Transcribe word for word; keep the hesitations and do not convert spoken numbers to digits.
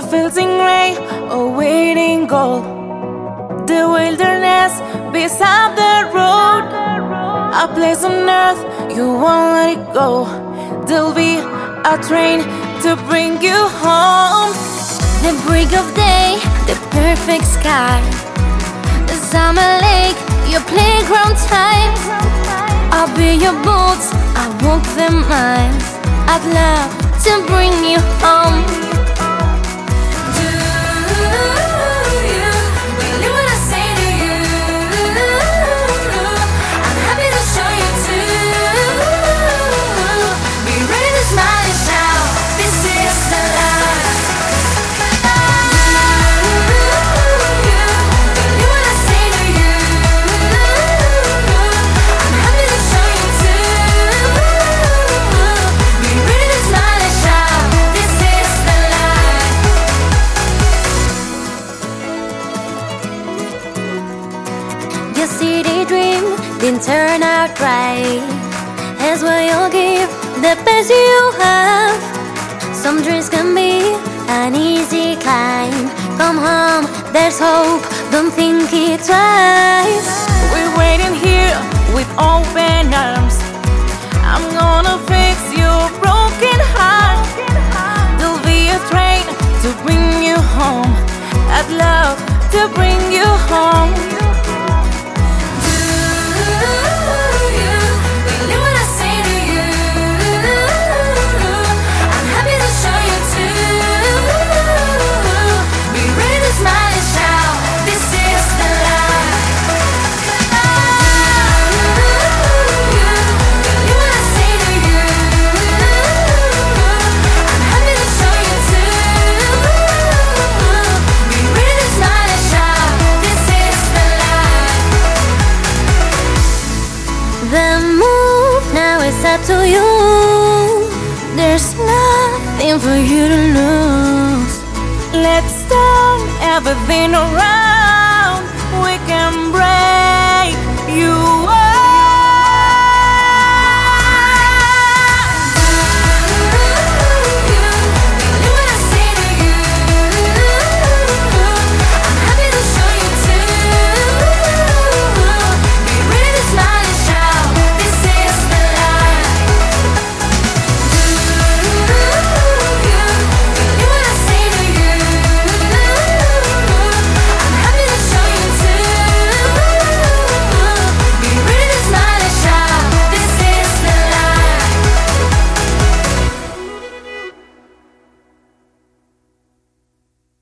fields in gray, awaiting gold. The wilderness beside the road, a place on earth you won't let it go. There'll be a train to bring you home. The break of day, the perfect sky, the summer lake, your playground time. I'll be your boots, I'll walk them miles. I'd love to bring you home. Do you believe what I say to you? I'm happy to show you too. Be ready to smile and shout, this is the life. Your city dream didn't turn out right. Here's what you'll give, the best you have. Some dreams can be an easy climb. Come home, there's hope, don't think it twice. We're waiting here with open arms. I'm gonna fix your broken heart. There'll be a train to bring you home. I'd love to bring you home. The move now is up to you. There's nothing for you to lose. Let's turn everything around. We can break